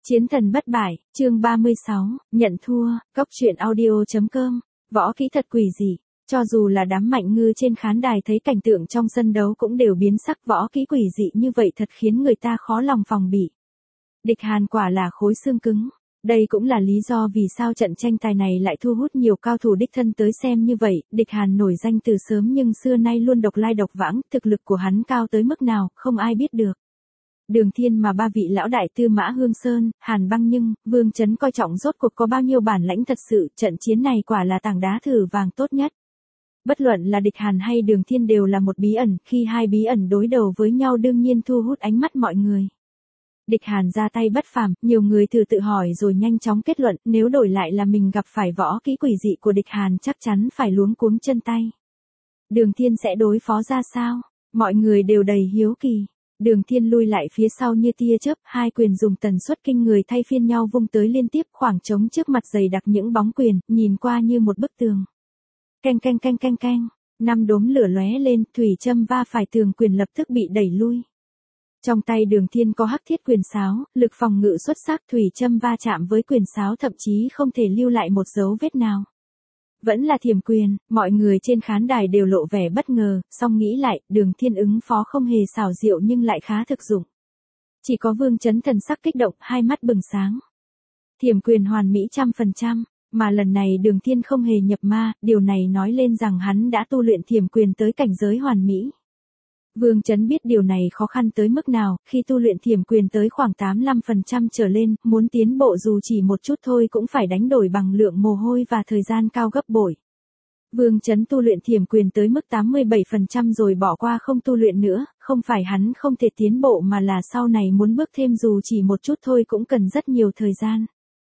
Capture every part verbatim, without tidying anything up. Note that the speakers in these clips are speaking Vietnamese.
Chiến thần bất bại, chương ba mươi sáu, nhận thua, cốc truyện audio chấm com, võ kỹ thật quỷ dị, cho dù là đám mạnh ngư trên khán đài thấy cảnh tượng trong sân đấu cũng đều biến sắc, võ kỹ quỷ dị như vậy thật khiến người ta khó lòng phòng bị. Địch Hàn quả là khối xương cứng. Đây cũng là lý do vì sao trận tranh tài này lại thu hút nhiều cao thủ đích thân tới xem như vậy. Địch Hàn nổi danh từ sớm nhưng xưa nay luôn độc lai độc vãng, thực lực của hắn cao tới mức nào, không ai biết được. Đường Thiên mà ba vị lão đại Tư Mã Hương Sơn, Hàn Băng Nhưng, Vương Chấn coi trọng rốt cuộc có bao nhiêu bản lãnh thật sự, trận chiến này quả là tảng đá thử vàng tốt nhất. Bất luận là Địch Hàn hay Đường Thiên đều là một bí ẩn, khi hai bí ẩn đối đầu với nhau đương nhiên thu hút ánh mắt mọi người. Địch Hàn ra tay bất phàm, nhiều người thử tự hỏi rồi nhanh chóng kết luận, nếu đổi lại là mình gặp phải võ kỹ quỷ dị của Địch Hàn chắc chắn phải luống cuống chân tay. Đường Thiên sẽ đối phó ra sao? Mọi người đều đầy hiếu kỳ. Đường Thiên lui lại phía sau như tia chớp, hai quyền dùng tần suất kinh người thay phiên nhau vung tới liên tiếp, khoảng trống trước mặt dày đặc những bóng quyền, nhìn qua như một bức tường. Keng keng keng keng keng, năm đốm lửa lóe lên, thủy châm va phải tường, quyền lập tức bị đẩy lui. Trong tay Đường Thiên có hắc thiết quyền sáo, lực phòng ngự xuất sắc, thủy châm va chạm với quyền sáo thậm chí không thể lưu lại một dấu vết nào. Vẫn là thiểm quyền, mọi người trên khán đài đều lộ vẻ bất ngờ, song nghĩ lại, Đường Thiên ứng phó không hề xảo diệu nhưng lại khá thực dụng. Chỉ có Vương Chấn thần sắc kích động, hai mắt bừng sáng. Thiểm quyền hoàn mỹ trăm phần trăm, mà lần này Đường Thiên không hề nhập ma, điều này nói lên rằng hắn đã tu luyện thiểm quyền tới cảnh giới hoàn mỹ. Vương Chấn biết điều này khó khăn tới mức nào, khi tu luyện thiểm quyền tới khoảng tám mươi lăm phần trăm trở lên, muốn tiến bộ dù chỉ một chút thôi cũng phải đánh đổi bằng lượng mồ hôi và thời gian cao gấp bội. Vương Chấn tu luyện thiểm quyền tới mức tám mươi bảy phần trăm rồi bỏ qua không tu luyện nữa, không phải hắn không thể tiến bộ mà là sau này muốn bước thêm dù chỉ một chút thôi cũng cần rất nhiều thời gian.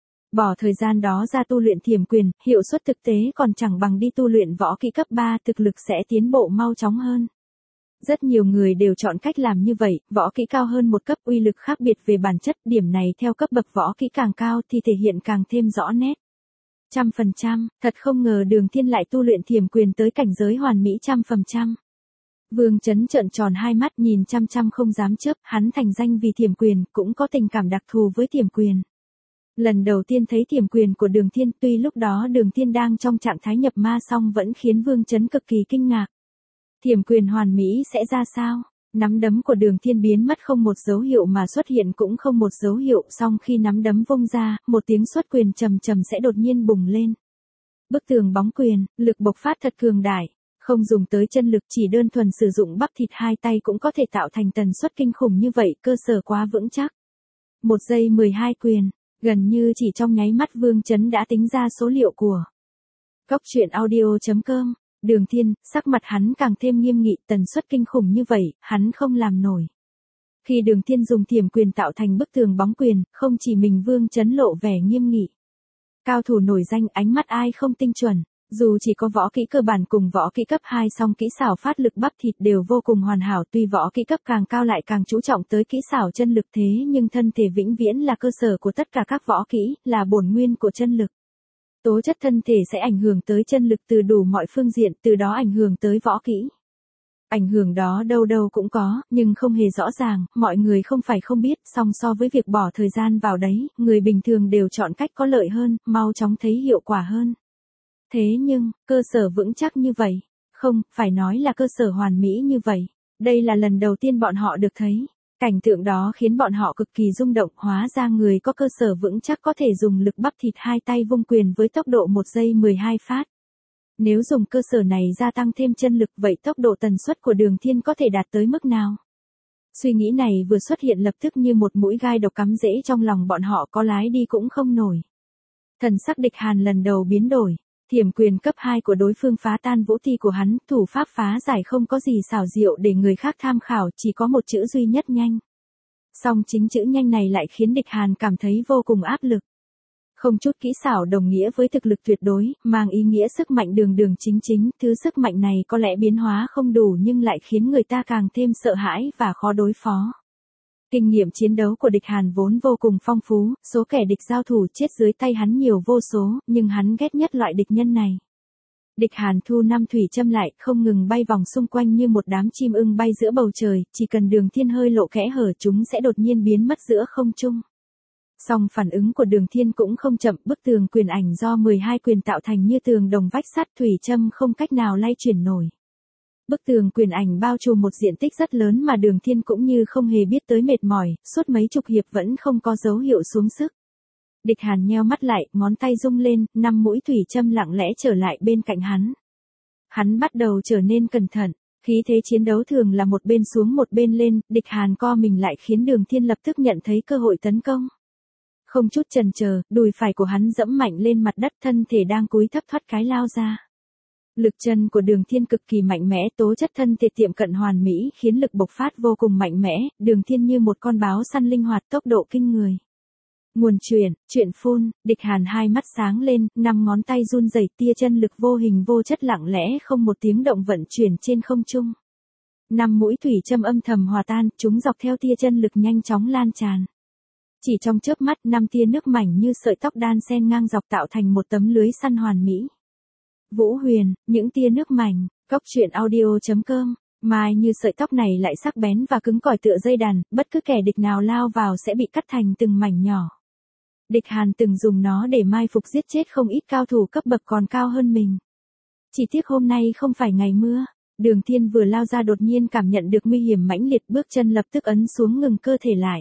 Bỏ thời gian đó ra tu luyện thiểm quyền, hiệu suất thực tế còn chẳng bằng đi tu luyện võ kỹ cấp ba, thực lực sẽ tiến bộ mau chóng hơn. Rất nhiều người đều chọn cách làm như vậy, võ kỹ cao hơn một cấp, uy lực khác biệt về bản chất, điểm này theo cấp bậc võ kỹ càng cao thì thể hiện càng thêm rõ nét. Trăm phần trăm, thật không ngờ Đường Thiên lại tu luyện thiểm quyền tới cảnh giới hoàn mỹ trăm phần trăm. Vương Chấn trợn tròn hai mắt nhìn chăm chăm không dám chớp, hắn thành danh vì thiểm quyền, cũng có tình cảm đặc thù với thiểm quyền. Lần đầu tiên thấy thiểm quyền của Đường Thiên, tuy lúc đó Đường Thiên đang trong trạng thái nhập ma song vẫn khiến Vương Chấn cực kỳ kinh ngạc. Thiểm quyền hoàn mỹ sẽ ra sao? Nắm đấm của Đường Thiên biến mất không một dấu hiệu mà xuất hiện cũng không một dấu hiệu, song khi nắm đấm vung ra, một tiếng xuất quyền trầm trầm sẽ đột nhiên bùng lên. Bức tường bóng quyền, lực bộc phát thật cường đại, không dùng tới chân lực, chỉ đơn thuần sử dụng bắp thịt hai tay cũng có thể tạo thành tần suất kinh khủng như vậy, cơ sở quá vững chắc. Một giây mười hai quyền, gần như chỉ trong nháy mắt Vương Chấn đã tính ra số liệu của cốc truyện audio chấm com. Đường Thiên, sắc mặt hắn càng thêm nghiêm nghị, tần suất kinh khủng như vậy, hắn không làm nổi. Khi Đường Thiên dùng thiểm quyền tạo thành bức tường bóng quyền, không chỉ mình Vương Chấn lộ vẻ nghiêm nghị. Cao thủ nổi danh, ánh mắt ai không tinh chuẩn, dù chỉ có võ kỹ cơ bản cùng võ kỹ cấp hai song kỹ xảo phát lực bắp thịt đều vô cùng hoàn hảo, tuy võ kỹ cấp càng cao lại càng chú trọng tới kỹ xảo chân lực thế nhưng thân thể vĩnh viễn là cơ sở của tất cả các võ kỹ, là bổn nguyên của chân lực. Tố chất thân thể sẽ ảnh hưởng tới chân lực từ đủ mọi phương diện, từ đó ảnh hưởng tới võ kỹ. Ảnh hưởng đó đâu đâu cũng có, nhưng không hề rõ ràng, mọi người không phải không biết, song so với việc bỏ thời gian vào đấy, người bình thường đều chọn cách có lợi hơn, mau chóng thấy hiệu quả hơn. Thế nhưng, cơ sở vững chắc như vậy, không, phải nói là cơ sở hoàn mỹ như vậy, đây là lần đầu tiên bọn họ được thấy. Cảnh tượng đó khiến bọn họ cực kỳ rung động, hóa ra người có cơ sở vững chắc có thể dùng lực bắp thịt hai tay vung quyền với tốc độ một giây mười hai phát. Nếu dùng cơ sở này gia tăng thêm chân lực vậy tốc độ tần suất của Đường Thiên có thể đạt tới mức nào? Suy nghĩ này vừa xuất hiện lập tức như một mũi gai độc cắm rễ trong lòng bọn họ, có lái đi cũng không nổi. Thần sắc Địch Hàn lần đầu biến đổi. Thiểm quyền cấp hai của đối phương phá tan vũ thi của hắn, thủ pháp phá giải không có gì xảo diệu để người khác tham khảo, chỉ có một chữ duy nhất nhanh. Song chính chữ nhanh này lại khiến Địch Hàn cảm thấy vô cùng áp lực. Không chút kỹ xảo đồng nghĩa với thực lực tuyệt đối, mang ý nghĩa sức mạnh đường đường chính chính, thứ sức mạnh này có lẽ biến hóa không đủ nhưng lại khiến người ta càng thêm sợ hãi và khó đối phó. Kinh nghiệm chiến đấu của Địch Hàn vốn vô cùng phong phú, số kẻ địch giao thủ chết dưới tay hắn nhiều vô số, nhưng hắn ghét nhất loại địch nhân này. Địch Hàn thu năm thủy châm lại, không ngừng bay vòng xung quanh như một đám chim ưng bay giữa bầu trời, chỉ cần Đường Thiên hơi lộ kẽ hở chúng sẽ đột nhiên biến mất giữa không trung. Song phản ứng của Đường Thiên cũng không chậm, bức tường quyền ảnh do mười hai quyền tạo thành như tường đồng vách sắt thủy châm không cách nào lay chuyển nổi. Bức tường quyền ảnh bao trùm một diện tích rất lớn mà Đường Thiên cũng như không hề biết tới mệt mỏi, suốt mấy chục hiệp vẫn không có dấu hiệu xuống sức. Địch Hàn nheo mắt lại, ngón tay rung lên, năm mũi thủy châm lặng lẽ trở lại bên cạnh hắn. Hắn bắt đầu trở nên cẩn thận, khí thế chiến đấu thường là một bên xuống một bên lên, Địch Hàn co mình lại khiến Đường Thiên lập tức nhận thấy cơ hội tấn công. Không chút chần chờ, đùi phải của hắn dẫm mạnh lên mặt đất, thân thể đang cúi thấp thoát cái lao ra. Lực chân của Đường Thiên cực kỳ mạnh mẽ, tố chất thân thể tiệm cận hoàn mỹ khiến lực bộc phát vô cùng mạnh mẽ, Đường Thiên như một con báo săn linh hoạt, tốc độ kinh người. Nguồn chuyển, chuyện phun, Địch Hàn hai mắt sáng lên, năm ngón tay run rẩy, tia chân lực vô hình vô chất lặng lẽ không một tiếng động vận chuyển trên không trung. Năm mũi thủy châm âm thầm hòa tan, chúng dọc theo tia chân lực nhanh chóng lan tràn. Chỉ trong chớp mắt, năm tia nước mảnh như sợi tóc đan xen ngang dọc tạo thành một tấm lưới săn hoàn mỹ. Vũ Huyền, những tia nước mảnh, Cốc Truyện Audio chấm com, mai như sợi tóc này lại sắc bén và cứng cỏi tựa dây đàn, bất cứ kẻ địch nào lao vào sẽ bị cắt thành từng mảnh nhỏ. Địch Hàn từng dùng nó để mai phục giết chết không ít cao thủ cấp bậc còn cao hơn mình. Chỉ tiếc hôm nay không phải ngày mưa, Đường Thiên vừa lao ra đột nhiên cảm nhận được nguy hiểm mãnh liệt, bước chân lập tức ấn xuống ngừng cơ thể lại.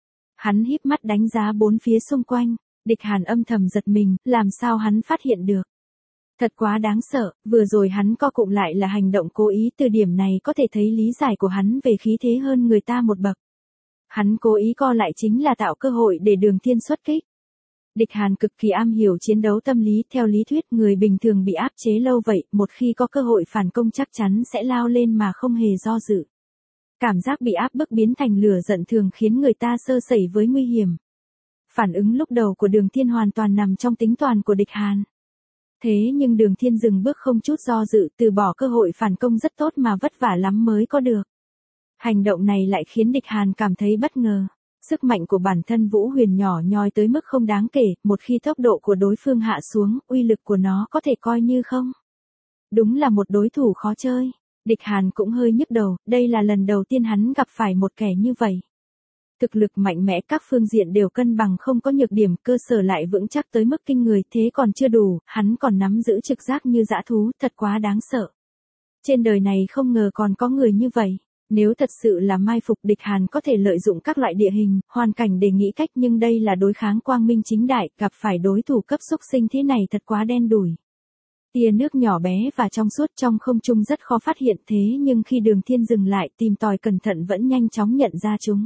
Hắn híp mắt đánh giá bốn phía xung quanh, Địch Hàn âm thầm giật mình, làm sao hắn phát hiện được. Thật quá đáng sợ, vừa rồi hắn co cụm lại là hành động cố ý, từ điểm này có thể thấy lý giải của hắn về khí thế hơn người ta một bậc. Hắn cố ý co lại chính là tạo cơ hội để Đường Thiên xuất kích. Địch Hàn cực kỳ am hiểu chiến đấu tâm lý, theo lý thuyết người bình thường bị áp chế lâu vậy, một khi có cơ hội phản công chắc chắn sẽ lao lên mà không hề do dự. Cảm giác bị áp bức biến thành lửa giận thường khiến người ta sơ sẩy với nguy hiểm. Phản ứng lúc đầu của Đường Thiên hoàn toàn nằm trong tính toán của Địch Hàn. Thế nhưng Đường Thiên dừng bước không chút do dự, từ bỏ cơ hội phản công rất tốt mà vất vả lắm mới có được. Hành động này lại khiến Địch Hàn cảm thấy bất ngờ. Sức mạnh của bản thân Vũ Huyền nhỏ nhoi tới mức không đáng kể, một khi tốc độ của đối phương hạ xuống, uy lực của nó có thể coi như không. Đúng là một đối thủ khó chơi. Địch Hàn cũng hơi nhức đầu, đây là lần đầu tiên hắn gặp phải một kẻ như vậy. Thực lực mạnh mẽ, các phương diện đều cân bằng, không có nhược điểm, cơ sở lại vững chắc tới mức kinh người, thế còn chưa đủ, hắn còn nắm giữ trực giác như dã thú, thật quá đáng sợ. Trên đời này không ngờ còn có người như vậy. Nếu thật sự là mai phục, Địch Hàn có thể lợi dụng các loại địa hình, hoàn cảnh để nghĩ cách, nhưng đây là đối kháng quang minh chính đại, gặp phải đối thủ cấp xúc sinh thế này thật quá đen đủi. Tia nước nhỏ bé và trong suốt trong không trung rất khó phát hiện, thế nhưng khi Đường Thiên dừng lại tìm tòi cẩn thận vẫn nhanh chóng nhận ra chúng.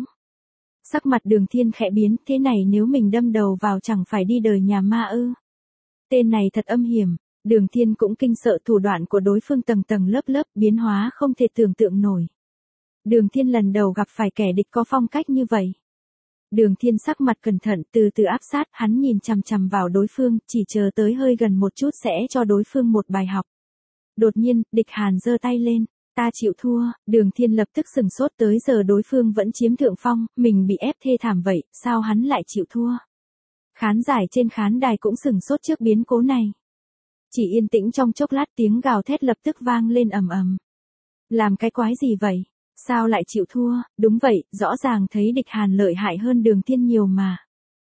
Sắc mặt Đường Thiên khẽ biến, thế này nếu mình đâm đầu vào chẳng phải đi đời nhà ma ư. Tên này thật âm hiểm, Đường Thiên cũng kinh sợ, thủ đoạn của đối phương tầng tầng lớp lớp, biến hóa không thể tưởng tượng nổi. Đường Thiên lần đầu gặp phải kẻ địch có phong cách như vậy. Đường Thiên sắc mặt cẩn thận, từ từ áp sát, hắn nhìn chằm chằm vào đối phương, chỉ chờ tới hơi gần một chút sẽ cho đối phương một bài học. Đột nhiên, Địch Hàn giơ tay lên, ta chịu thua, Đường Thiên lập tức sừng sốt, tới giờ đối phương vẫn chiếm thượng phong, mình bị ép thê thảm vậy, sao hắn lại chịu thua. Khán giả trên khán đài cũng sừng sốt trước biến cố này. Chỉ yên tĩnh trong chốc lát, tiếng gào thét lập tức vang lên ầm ầm. Làm cái quái gì vậy? Sao lại chịu thua? Đúng vậy, rõ ràng thấy Địch Hàn lợi hại hơn Đường Thiên nhiều mà.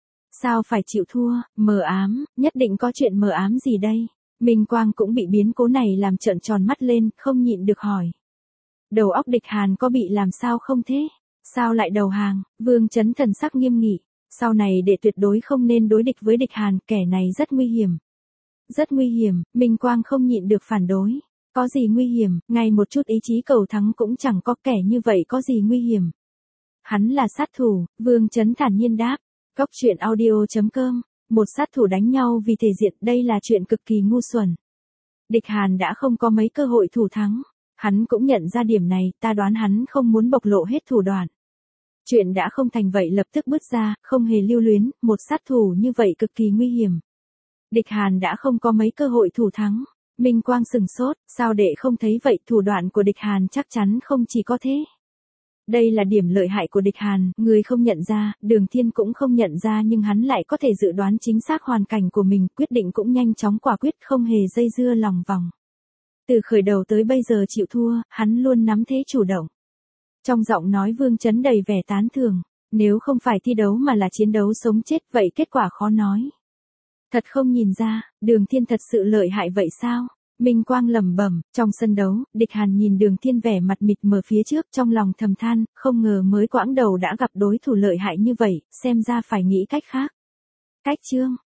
Sao phải chịu thua? Mờ ám, nhất định có chuyện mờ ám gì đây? Minh Quang cũng bị biến cố này làm trợn tròn mắt lên, không nhịn được hỏi. Đầu óc Địch Hàn có bị làm sao không thế? Sao lại đầu hàng? Vương Chấn thần sắc nghiêm nghị. Sau này để tuyệt đối không nên đối địch với Địch Hàn, kẻ này rất nguy hiểm. Rất nguy hiểm, Minh Quang không nhịn được phản đối. Có gì nguy hiểm, ngay một chút ý chí cầu thắng cũng chẳng có, kẻ như vậy có gì nguy hiểm. Hắn là sát thủ, Vương Chấn thản nhiên đáp. Cốc Truyện Audio chấm com, một sát thủ đánh nhau vì thể diện, đây là chuyện cực kỳ ngu xuẩn. Địch Hàn đã không có mấy cơ hội thủ thắng. Hắn cũng nhận ra điểm này, ta đoán hắn không muốn bộc lộ hết thủ đoạn. Chuyện đã không thành vậy lập tức bước ra, không hề lưu luyến, một sát thủ như vậy cực kỳ nguy hiểm. Địch Hàn đã không có mấy cơ hội thủ thắng. Minh Quang sừng sốt, sao đệ không thấy vậy, thủ đoạn của Địch Hàn chắc chắn không chỉ có thế. Đây là điểm lợi hại của Địch Hàn, người không nhận ra, Đường Thiên cũng không nhận ra, nhưng hắn lại có thể dự đoán chính xác hoàn cảnh của mình, quyết định cũng nhanh chóng quả quyết, không hề dây dưa lòng vòng. Từ khởi đầu tới bây giờ chịu thua, hắn luôn nắm thế chủ động. Trong giọng nói Vương Chấn đầy vẻ tán thưởng, Nếu không phải thi đấu mà là chiến đấu sống chết vậy kết quả khó nói. Thật không nhìn ra, Đường Thiên thật sự lợi hại vậy sao? Minh Quang lẩm bẩm, trong sân đấu, Địch Hàn nhìn Đường Thiên vẻ mặt mịt mờ phía trước trong lòng thầm than, không ngờ mới quãng đầu đã gặp đối thủ lợi hại như vậy, xem ra phải nghĩ cách khác. Cách chương